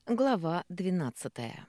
Глава 12.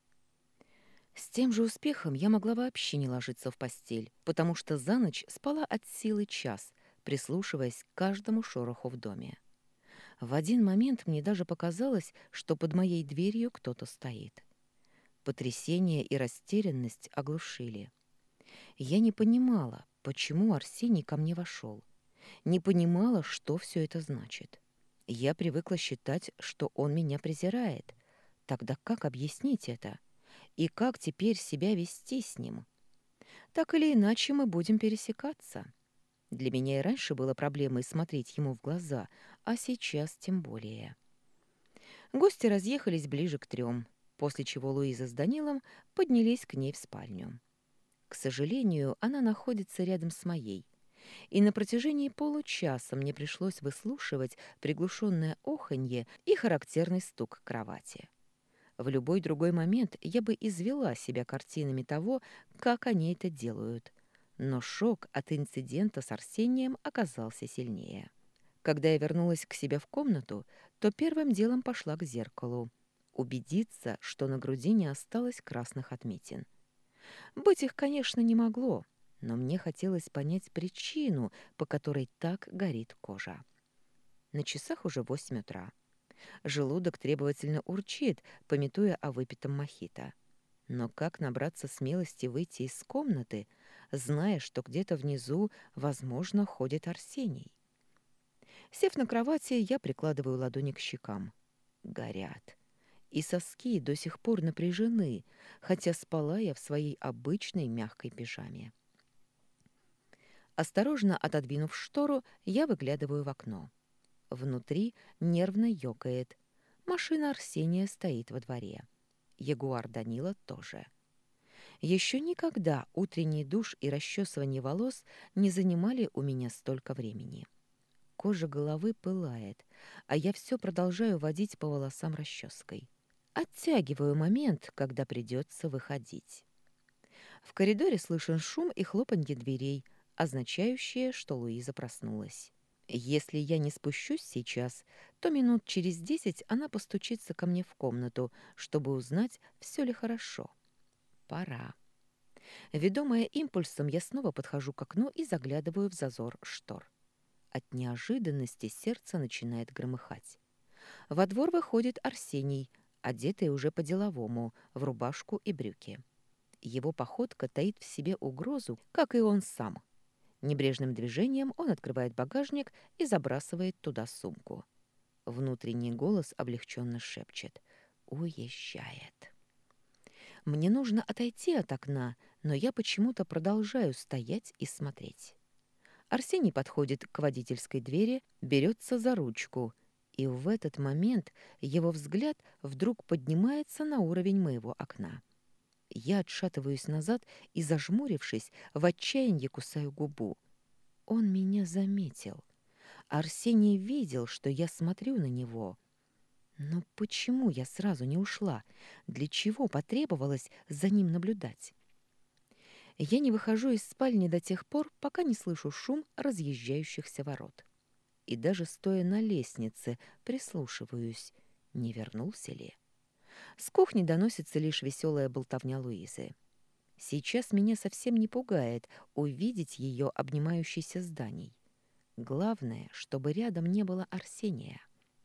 С тем же успехом я могла вообще не ложиться в постель, потому что за ночь спала от силы час, прислушиваясь к каждому шороху в доме. В один момент мне даже показалось, что под моей дверью кто-то стоит. Потрясение и растерянность оглушили. Я не понимала, почему Арсений ко мне вошел. Не понимала, что все это значит. Я привыкла считать, что он меня презирает. Тогда как объяснить это? И как теперь себя вести с ним? Так или иначе мы будем пересекаться. Для меня и раньше было проблемой смотреть ему в глаза, а сейчас тем более. Гости разъехались ближе к 3, после чего Луиза с Данилом поднялись к ней в спальню. К сожалению, она находится рядом с моей, и на протяжении получаса мне пришлось выслушивать приглушенное оханье и характерный стук кровати. В любой другой момент я бы извела себя картинами того, как они это делают. Но шок от инцидента с Арсением оказался сильнее. Когда я вернулась к себе в комнату, то первым делом пошла к зеркалу. Убедиться, что на груди не осталось красных отметин. Быть их, конечно, не могло, но мне хотелось понять причину, по которой так горит кожа. На часах уже 8 утра. Желудок требовательно урчит, памятуя о выпитом мохито. Но как набраться смелости выйти из комнаты, зная, что где-то внизу, возможно, ходит Арсений? Сев на кровати, я прикладываю ладони к щекам. Горят. И соски до сих пор напряжены, хотя спала я в своей обычной мягкой пижаме. Осторожно отодвинув штору, я выглядываю в окно. Внутри нервно ёкает. Машина Арсения стоит во дворе. Ягуар Данила тоже. Еще никогда утренний душ и расчесывание волос не занимали у меня столько времени. Кожа головы пылает, а я все продолжаю водить по волосам расческой. Оттягиваю момент, когда придется выходить. В коридоре слышен шум и хлопанье дверей, означающее, что Луиза проснулась. Если я не спущусь сейчас, то минут через 10 она постучится ко мне в комнату, чтобы узнать, все ли хорошо. Пора. Ведомая импульсом, я снова подхожу к окну и заглядываю в зазор штор. От неожиданности сердце начинает громыхать. Во двор выходит Арсений, одетый уже по-деловому, в рубашку и брюки. Его походка таит в себе угрозу, как и он сам. Небрежным движением он открывает багажник и забрасывает туда сумку. Внутренний голос облегченно шепчет: «Уезжает». Мне нужно отойти от окна, но я почему-то продолжаю стоять и смотреть. Арсений подходит к водительской двери, берется за ручку, и в этот момент его взгляд вдруг поднимается на уровень моего окна. Я отшатываюсь назад и, зажмурившись, в отчаянии кусаю губу. Он меня заметил. Арсений видел, что я смотрю на него. Но почему я сразу не ушла? Для чего потребовалось за ним наблюдать? Я не выхожу из спальни до тех пор, пока не слышу шум разъезжающихся ворот. И даже стоя на лестнице, прислушиваюсь, не вернулся ли. С кухни доносится лишь веселая болтовня Луизы. Сейчас меня совсем не пугает увидеть ее обнимающейся зданий. Главное, чтобы рядом не было Арсения.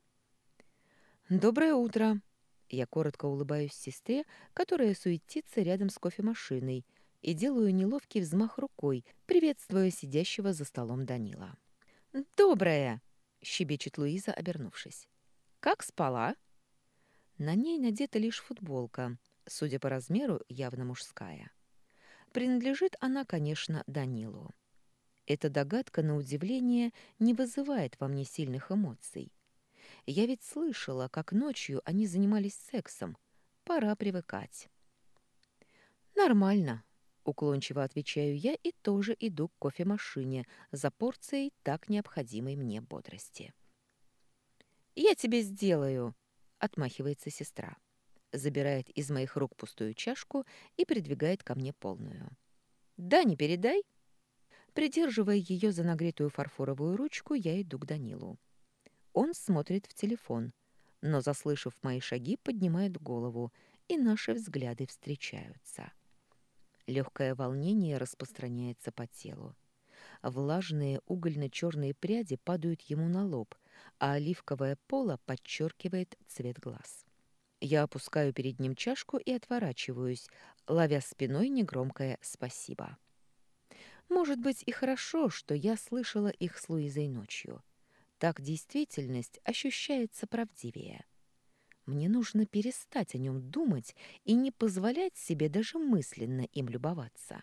«Доброе утро!» Я коротко улыбаюсь сестре, которая суетится рядом с кофемашиной, и делаю неловкий взмах рукой, приветствуя сидящего за столом Данила. «Доброе!» — щебечет Луиза, обернувшись. «Как спала?» На ней надета лишь футболка, судя по размеру, явно мужская. Принадлежит она, конечно, Данилу. Эта догадка, на удивление, не вызывает во мне сильных эмоций. Я ведь слышала, как ночью они занимались сексом. Пора привыкать. «Нормально», — уклончиво отвечаю я и тоже иду к кофемашине за порцией так необходимой мне бодрости. «Я тебе сделаю», — отмахивается сестра. Забирает из моих рук пустую чашку и придвигает ко мне полную. «Да, не передай». Придерживая ее за нагретую фарфоровую ручку, я иду к Данилу. Он смотрит в телефон. но, заслышав мои шаги, поднимает голову, и наши взгляды встречаются. Легкое волнение распространяется по телу. Влажные угольно-черные пряди падают ему на лоб, а оливковое поло подчеркивает цвет глаз. Я опускаю перед ним чашку и отворачиваюсь, ловя спиной негромкое «спасибо». Может быть, и хорошо, что я слышала их с Луизой ночью. Так действительность ощущается правдивее. Мне нужно перестать о нем думать и не позволять себе даже мысленно им любоваться.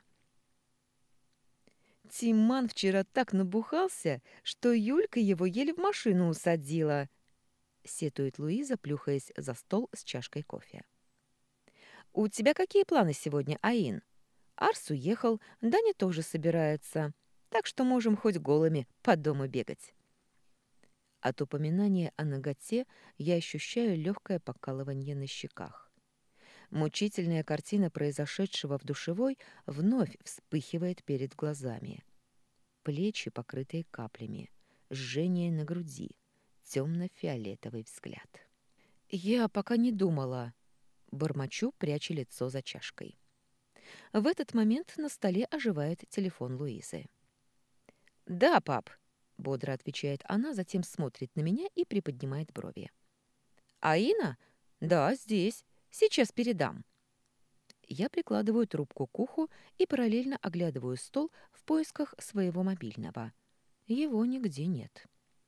Тиман вчера так набухался, что Юлька его еле в машину усадила, сетует Луиза, плюхаясь за стол с чашкой кофе. «У тебя какие планы сегодня, Аин?» Арс уехал, Даня тоже собирается, так что можем хоть голыми по дому бегать. От упоминания о наготе я ощущаю легкое покалывание на щеках. Мучительная картина произошедшего в душевой вновь вспыхивает перед глазами. Плечи, покрытые каплями, жжение на груди, темно-фиолетовый взгляд. «Я пока не думала», — бормочу, пряча лицо за чашкой. В этот момент на столе оживает телефон Луизы. «Да, пап», — бодро отвечает она, затем смотрит на меня и приподнимает брови. «Аина? Да, здесь. Сейчас передам». Я прикладываю трубку к уху и параллельно оглядываю стол в поисках своего мобильного. Его нигде нет.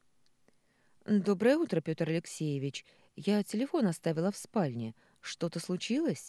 «Доброе утро, Петр Алексеевич. Я телефон оставила в спальне. Что-то случилось?»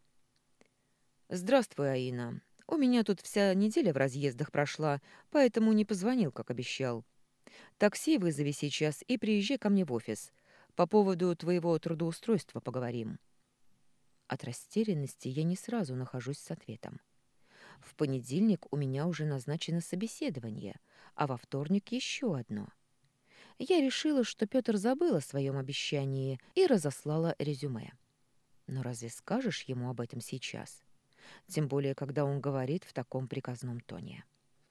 «Здравствуй, Аина. У меня тут вся неделя в разъездах прошла, поэтому не позвонил, как обещал. Такси вызови сейчас и приезжай ко мне в офис. По поводу твоего трудоустройства поговорим». От растерянности я не сразу нахожусь с ответом. В понедельник у меня уже назначено собеседование, а во вторник еще одно. Я решила, что Петр забыл о своем обещании и разослала резюме. Но разве скажешь ему об этом сейчас? Тем более, когда он говорит в таком приказном тоне.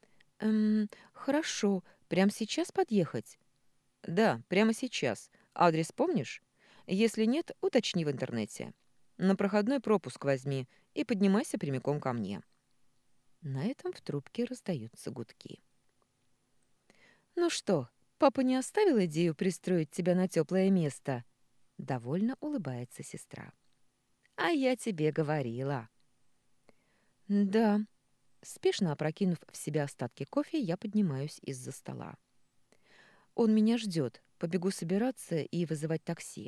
Хорошо. Прямо сейчас подъехать?» «Да, прямо сейчас. Адрес помнишь? Если нет, уточни в интернете. На проходной пропуск возьми и поднимайся прямиком ко мне». На этом в трубке раздаются гудки. «Ну что, папа не оставил идею пристроить тебя на теплое место?» Довольно улыбается сестра. «А я тебе говорила». «Да». Спешно опрокинув в себя остатки кофе, я поднимаюсь из-за стола. «Он меня ждет. Побегу собираться и вызывать такси».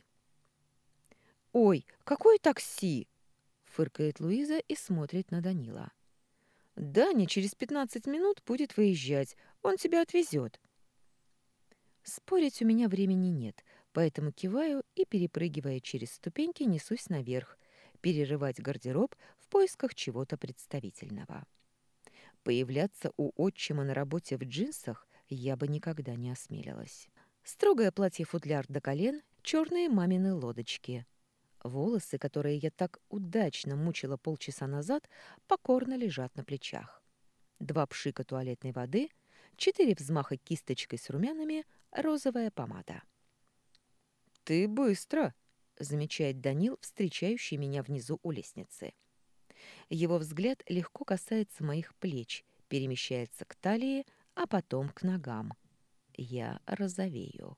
«Ой, какое такси?» — фыркает Луиза и смотрит на Данила. «Даня через 15 минут будет выезжать. Он тебя отвезет». Спорить у меня времени нет, поэтому киваю и, перепрыгивая через ступеньки, несусь наверх, перерывать гардероб в поисках чего-то представительного. Появляться у отчима на работе в джинсах я бы никогда не осмелилась. Строгое платье-футляр до колен, черные мамины лодочки. Волосы, которые я так удачно мучила полчаса назад, покорно лежат на плечах. 2 пшика туалетной воды, 4 взмаха кисточкой с румянами, розовая помада. «Ты быстро!» — замечает Данил, встречающий меня внизу у лестницы. Его взгляд легко касается моих плеч, перемещается к талии, а потом к ногам. Я розовею.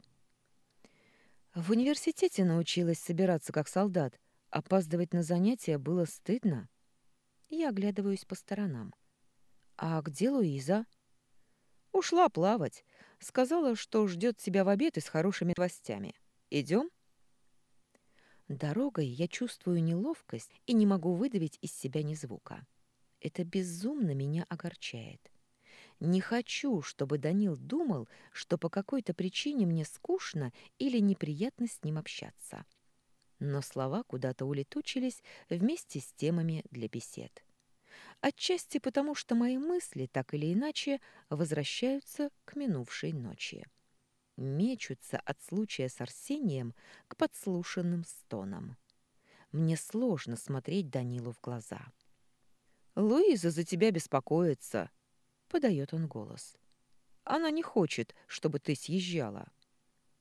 В университете научилась собираться как солдат. Опаздывать на занятия было стыдно. Я оглядываюсь по сторонам. «А где Луиза?» «Ушла плавать. Сказала, что ждет тебя в обед и с хорошими новостями. Идем?» Дорогой я чувствую неловкость и не могу выдавить из себя ни звука. Это безумно меня огорчает. Не хочу, чтобы Данил думал, что по какой-то причине мне скучно или неприятно с ним общаться. Но слова куда-то улетучились вместе с темами для бесед. Отчасти потому, что мои мысли, так или иначе, возвращаются к минувшей ночи. Мечутся от случая с Арсением к подслушанным стонам. Мне сложно смотреть Данилу в глаза. «Луиза за тебя беспокоится», — подает он голос. «Она не хочет, чтобы ты съезжала».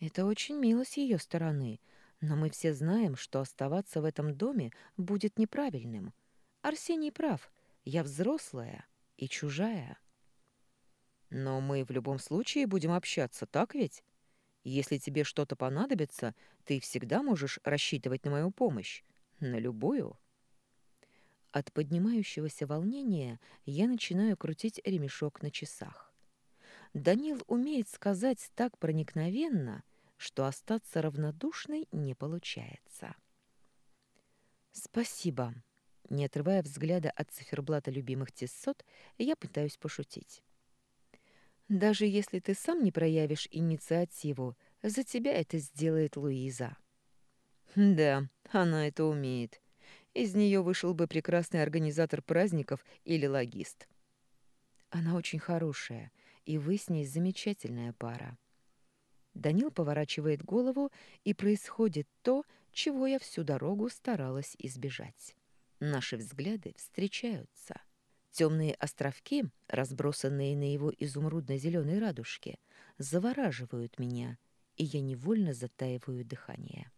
Это очень мило с ее стороны, но мы все знаем, что оставаться в этом доме будет неправильным. Арсений прав, я взрослая и чужая. Но мы в любом случае будем общаться, так ведь? Если тебе что-то понадобится, ты всегда можешь рассчитывать на мою помощь. На любую. От поднимающегося волнения я начинаю крутить ремешок на часах. Данил умеет сказать так проникновенно, что остаться равнодушной не получается. «Спасибо». Не отрывая взгляда от циферблата любимых тесот, я пытаюсь пошутить. «Даже если ты сам не проявишь инициативу, за тебя это сделает Луиза». «Да, она это умеет. Из нее вышел бы прекрасный организатор праздников или логист». «Она очень хорошая, и вы с ней замечательная пара». Данил поворачивает голову, и происходит то, чего я всю дорогу старалась избежать. Наши взгляды встречаются. Темные островки, разбросанные на его изумрудно-зеленой радужке, завораживают меня, и я невольно затаиваю дыхание.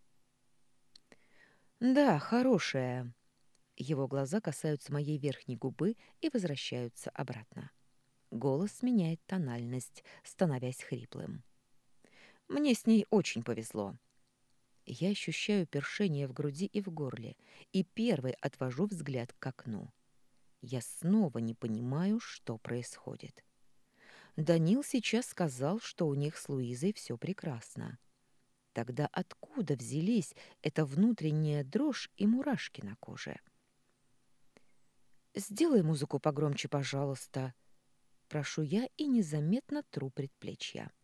«Да, хорошая». Его глаза касаются моей верхней губы и возвращаются обратно. Голос меняет тональность, становясь хриплым. «Мне с ней очень повезло». Я ощущаю першение в груди и в горле, и первой отвожу взгляд к окну. Я снова не понимаю, что происходит. Данил сейчас сказал, что у них с Луизой все прекрасно. Тогда откуда взялись эта внутренняя дрожь и мурашки на коже? «Сделай музыку погромче, пожалуйста», — прошу я и незаметно тру предплечья.